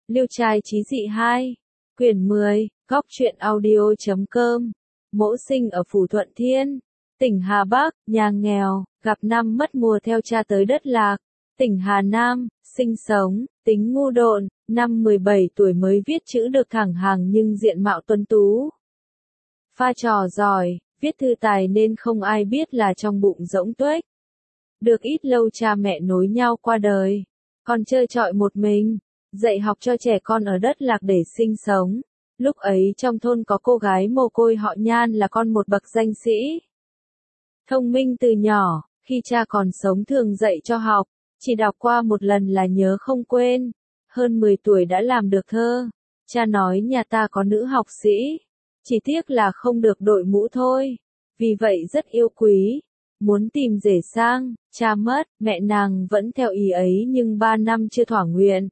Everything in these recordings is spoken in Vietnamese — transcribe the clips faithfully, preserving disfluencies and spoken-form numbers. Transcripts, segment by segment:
Liêu trai trí dị hai. Quyển mười, góc truyện audio chấm com. Mỗ sinh ở Phủ Thuận Thiên, tỉnh Hà Bắc, nhà nghèo, gặp năm mất mùa theo cha tới đất lạc, tỉnh Hà Nam, sinh sống, tính ngu độn, năm mười bảy tuổi mới viết chữ được thẳng hàng nhưng diện mạo tuấn tú. Pha trò giỏi, viết thư tài nên không ai biết là trong bụng rỗng tuếch. Được ít lâu cha mẹ nối nhau qua đời, con chơi trọi một mình, dạy học cho trẻ con ở đất lạc để sinh sống. Lúc ấy trong thôn có cô gái mồ côi họ Nhan là con một bậc danh sĩ. Thông minh từ nhỏ, khi cha còn sống thường dạy cho học, chỉ đọc qua một lần là nhớ không quên. Hơn mười tuổi đã làm được thơ. Cha nói nhà ta có nữ học sĩ, chỉ tiếc là không được đội mũ thôi. Vì vậy rất yêu quý, muốn tìm rể sang, cha mất, mẹ nàng vẫn theo ý ấy nhưng ba năm chưa thỏa nguyện.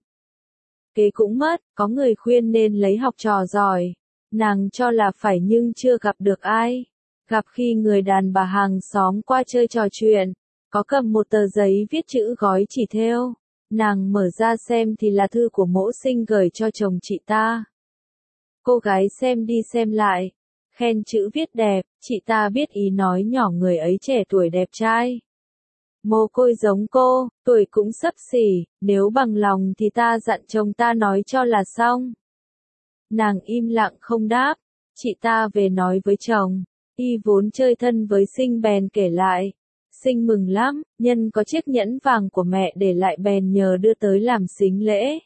Kế cũng mất, có người khuyên nên lấy học trò giỏi. Nàng cho là phải nhưng chưa gặp được ai. Gặp khi người đàn bà hàng xóm qua chơi trò chuyện, có cầm một tờ giấy viết chữ gói chỉ thêu. Nàng mở ra xem thì là thư của mỗ sinh gửi cho chồng chị ta. Cô gái xem đi xem lại, khen chữ viết đẹp, chị ta biết ý nói nhỏ người ấy trẻ tuổi đẹp trai. Mồ côi giống cô, tuổi cũng xấp xỉ, nếu bằng lòng thì ta dặn chồng ta nói cho là xong. Nàng im lặng không đáp, chị ta về nói với chồng, y vốn chơi thân với Sinh bèn kể lại. Sinh mừng lắm, nhân có chiếc nhẫn vàng của mẹ để lại bèn nhờ đưa tới làm sính lễ.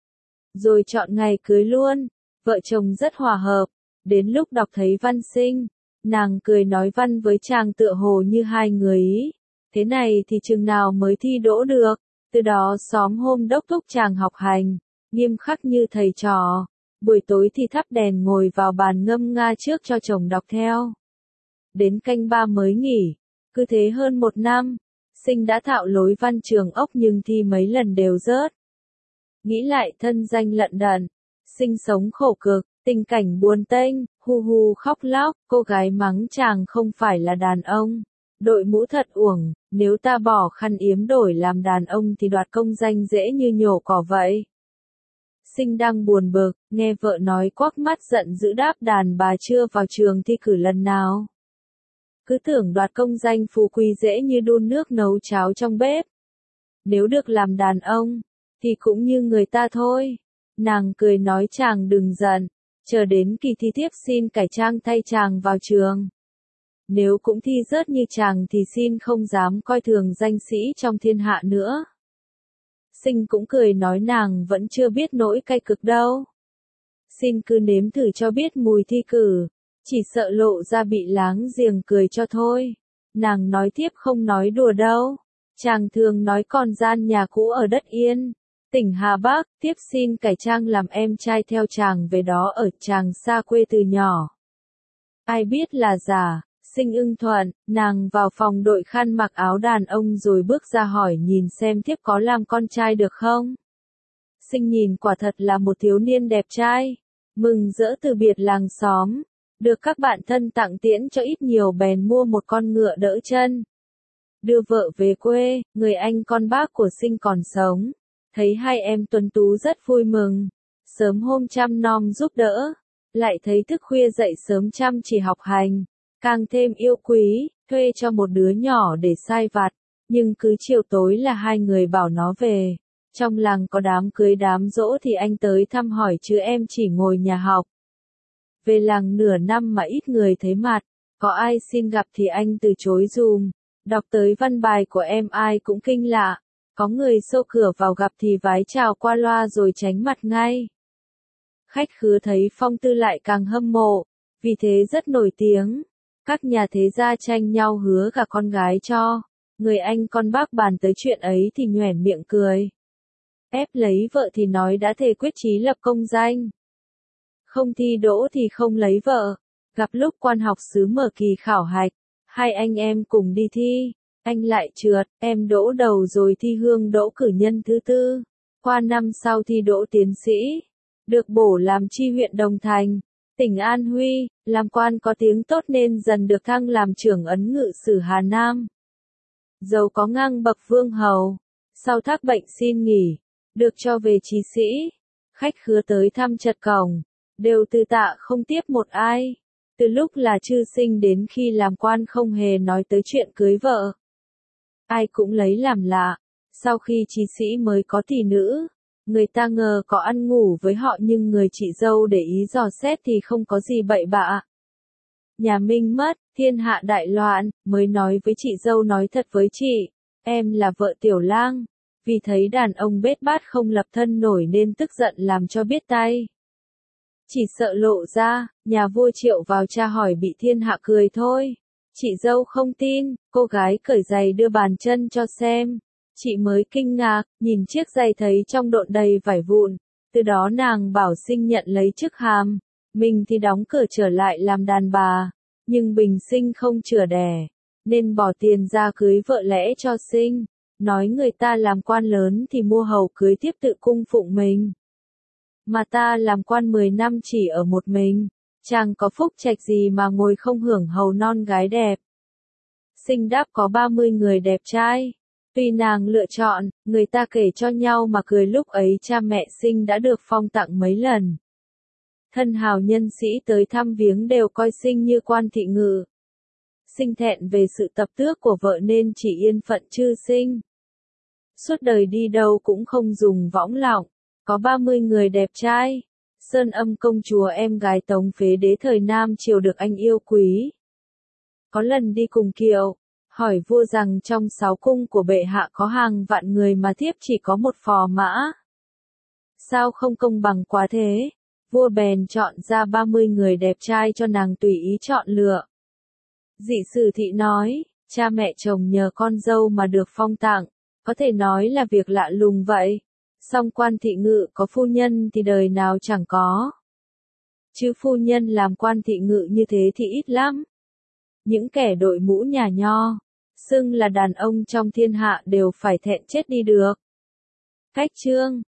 Rồi chọn ngày cưới luôn, vợ chồng rất hòa hợp, đến lúc đọc thấy văn Sinh, nàng cười nói văn với chàng tựa hồ như hai người ý. Thế này thì chừng nào mới thi đỗ được, từ đó xóm hôm đốc thúc chàng học hành, nghiêm khắc như thầy trò, buổi tối thì thắp đèn ngồi vào bàn ngâm nga trước cho chồng đọc theo. Đến canh ba mới nghỉ, cứ thế hơn một năm, Sinh đã thạo lối văn trường ốc nhưng thi mấy lần đều rớt. Nghĩ lại thân danh lận đận, Sinh sống khổ cực, tình cảnh buồn tênh, hu hu khóc lóc, cô gái mắng chàng không phải là đàn ông. Đội mũ thật uổng, nếu ta bỏ khăn yếm đổi làm đàn ông thì đoạt công danh dễ như nhổ cỏ vậy. Sinh đang buồn bực, nghe vợ nói quắc mắt giận dữ đáp đàn bà chưa vào trường thi cử lần nào. Cứ tưởng đoạt công danh phú quý dễ như đun nước nấu cháo trong bếp. Nếu được làm đàn ông, thì cũng như người ta thôi. Nàng cười nói chàng đừng giận, chờ đến kỳ thi tiếp xin cải trang thay chàng vào trường. Nếu cũng thi rớt như chàng thì xin không dám coi thường danh sĩ trong thiên hạ nữa. Sinh cũng cười nói nàng vẫn chưa biết nỗi cay cực đâu. Xin cứ nếm thử cho biết mùi thi cử, chỉ sợ lộ ra bị láng giềng cười cho thôi. Nàng nói tiếp không nói đùa đâu. Chàng thường nói còn gian nhà cũ ở đất Yên, tỉnh Hà Bắc, tiếp xin cải trang làm em trai theo chàng về đó ở chàng xa quê từ nhỏ. Ai biết là giả. Sinh ưng thuận, nàng vào phòng đội khăn mặc áo đàn ông rồi bước ra hỏi nhìn xem thiếp có làm con trai được không. Sinh nhìn quả thật là một thiếu niên đẹp trai, mừng rỡ từ biệt làng xóm, được các bạn thân tặng tiễn cho ít nhiều bèn mua một con ngựa đỡ chân. Đưa vợ về quê, người anh con bác của Sinh còn sống, thấy hai em tuấn tú rất vui mừng, sớm hôm chăm nom giúp đỡ, lại thấy thức khuya dậy sớm chăm chỉ học hành. Càng thêm yêu quý, thuê cho một đứa nhỏ để sai vặt, nhưng cứ chiều tối là hai người bảo nó về. Trong làng có đám cưới đám dỗ thì anh tới thăm hỏi chứ em chỉ ngồi nhà học. Về làng nửa năm mà ít người thấy mặt, có ai xin gặp thì anh từ chối dùm. Đọc tới văn bài của em ai cũng kinh lạ, có người xô cửa vào gặp thì vái chào qua loa rồi tránh mặt ngay. Khách khứa thấy phong tư lại càng hâm mộ, vì thế rất nổi tiếng. Các nhà thế gia tranh nhau hứa cả con gái cho. Người anh con bác bàn tới chuyện ấy thì nhoẻn miệng cười. Ép lấy vợ thì nói đã thề quyết chí lập công danh. Không thi đỗ thì không lấy vợ. Gặp lúc quan học xứ mở kỳ khảo hạch, hai anh em cùng đi thi. Anh lại trượt, em đỗ đầu rồi thi hương đỗ cử nhân thứ tư. Qua năm sau thi đỗ tiến sĩ. Được bổ làm tri huyện Đồng Thành, tỉnh An Huy, làm quan có tiếng tốt nên dần được thăng làm trưởng ấn ngự sử Hà Nam. Dầu có ngang bậc vương hầu, sau thác bệnh xin nghỉ, được cho về trí sĩ. khách khứa tới thăm chật cổng, đều từ tạ không tiếp một ai. Từ lúc là Chư Sinh đến khi làm quan không hề nói tới chuyện cưới vợ. Ai cũng lấy làm lạ, sau khi trí sĩ mới có tỷ nữ, người ta ngờ có ăn ngủ với họ nhưng người chị dâu để ý dò xét thì không có gì bậy bạ. Nhà Minh mất, thiên hạ đại loạn, mới nói với chị dâu nói thật với chị, em là vợ tiểu lang, vì thấy đàn ông bết bát không lập thân nổi nên tức giận làm cho biết tay. Chỉ sợ lộ ra, nhà vua Triệu vào tra hỏi bị thiên hạ cười thôi. Chị dâu không tin, cô gái cởi giày đưa bàn chân cho xem. Chị mới kinh ngạc, nhìn chiếc giày thấy trong độn đầy vải vụn. Từ đó nàng bảo Sinh nhận lấy chức hàm. Mình thì đóng cửa trở lại làm đàn bà. Nhưng Bình Sinh không chữa đẻ, nên bỏ tiền ra cưới vợ lẽ cho Sinh. Nói người ta làm quan lớn thì mua hầu cưới tiếp tự cung phụng mình. Mà ta làm quan mười năm chỉ ở một mình, chẳng có phúc trạch gì mà ngồi không hưởng hầu non gái đẹp. Sinh đáp có ba mươi người đẹp trai. Tùy nàng lựa chọn, người ta kể cho nhau mà cười lúc ấy cha mẹ Sinh đã được phong tặng mấy lần. Thân hào nhân sĩ tới thăm viếng đều coi Sinh như quan thị ngự. Sinh thẹn về sự tập tước của vợ nên chỉ yên phận Chư Sinh. Suốt đời đi đâu cũng không dùng võng lọng. Có ba mươi người đẹp trai. Sơn Âm công chúa em gái Tống Phế Đế thời Nam Triều được anh yêu quý. Có lần đi cùng kiệu, hỏi vua rằng trong sáu cung của bệ hạ có hàng vạn người mà thiếp chỉ có một phò mã. Sao không công bằng quá thế? Vua bèn chọn ra ba mươi người đẹp trai cho nàng tùy ý chọn lựa. Dị Sử Thị nói, cha mẹ chồng nhờ con dâu mà được phong tặng, có thể nói là việc lạ lùng vậy. Song quan thị ngự có phu nhân thì đời nào chẳng có. Chứ phu nhân làm quan thị ngự như thế thì ít lắm. Những kẻ đội mũ nhà nho, xưng là đàn ông trong thiên hạ đều phải thẹn chết đi được. Cách chương